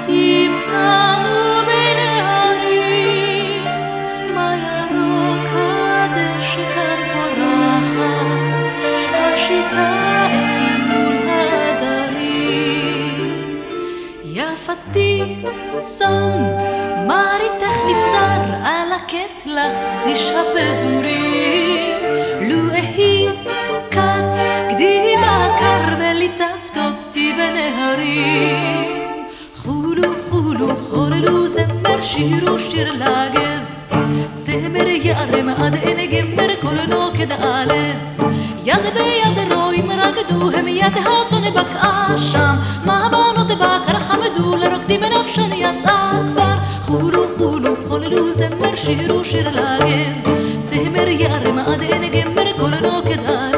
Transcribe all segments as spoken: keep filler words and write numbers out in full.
הכבשים צמו בין ההרים, מה ירוק הדשא כאן פורחת, השיטה אל מול העדרים. יפתי צאן מראיתך נפזר על הקטלח איש הפזורים, לו אהי כת גדי בקר וליטפת אותי בנהרים. חולו חולו חוללו זמר שירו שיר לגז, זמר יערם עד אין גמר קולנו כדאלז. יד ביד רואים רקדו הם יד הצאן בקעה שם, מה הבנות בקר חמדו לרוקדים בנפשן יצאה כבר. חולו חולו חוללו זמר שירו שיר לגז, זמר יערם עד אין גמר קולנו כדאלז.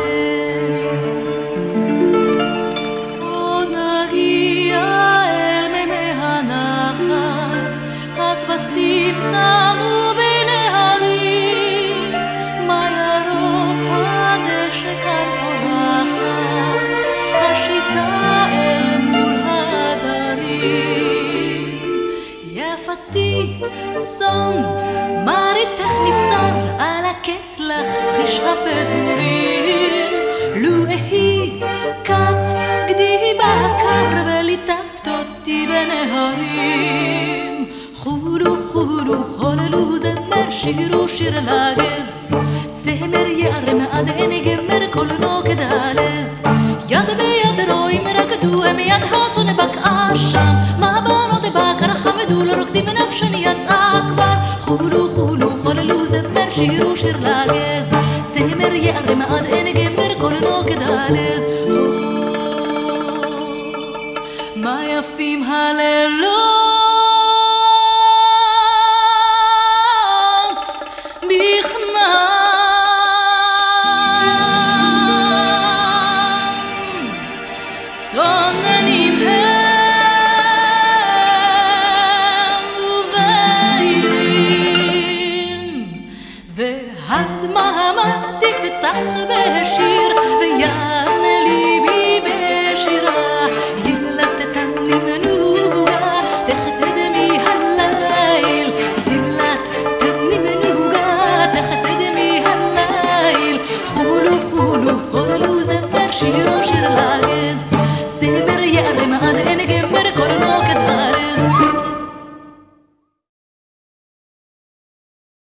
בוא נגיע אל מימי הנחל, הכבשים צמו בין ההרים, מה ירוק הדשא כאן פורחת, השיטה אל מול העדרים. יפתי צאן מראיתך נפזר על הקטלח איש הפזורים, לו אהי כת גדי בקר וליטפת אותי בנהרים. חולו חולו חוללו זמר שירו שיר לגז, זמר יערם עד אין גמר קולנו כדאלז. יד ביד רואים רקדו הם יד הצאן בקעה שם, מה הבנות בקר חמדו לרוקדים בנפשן יצאה כבר. חולו חולו חוללו זמר שירו שיר לגז, זמר יערם עד אין גמר קולנו כדאלז. מה יפים הלילות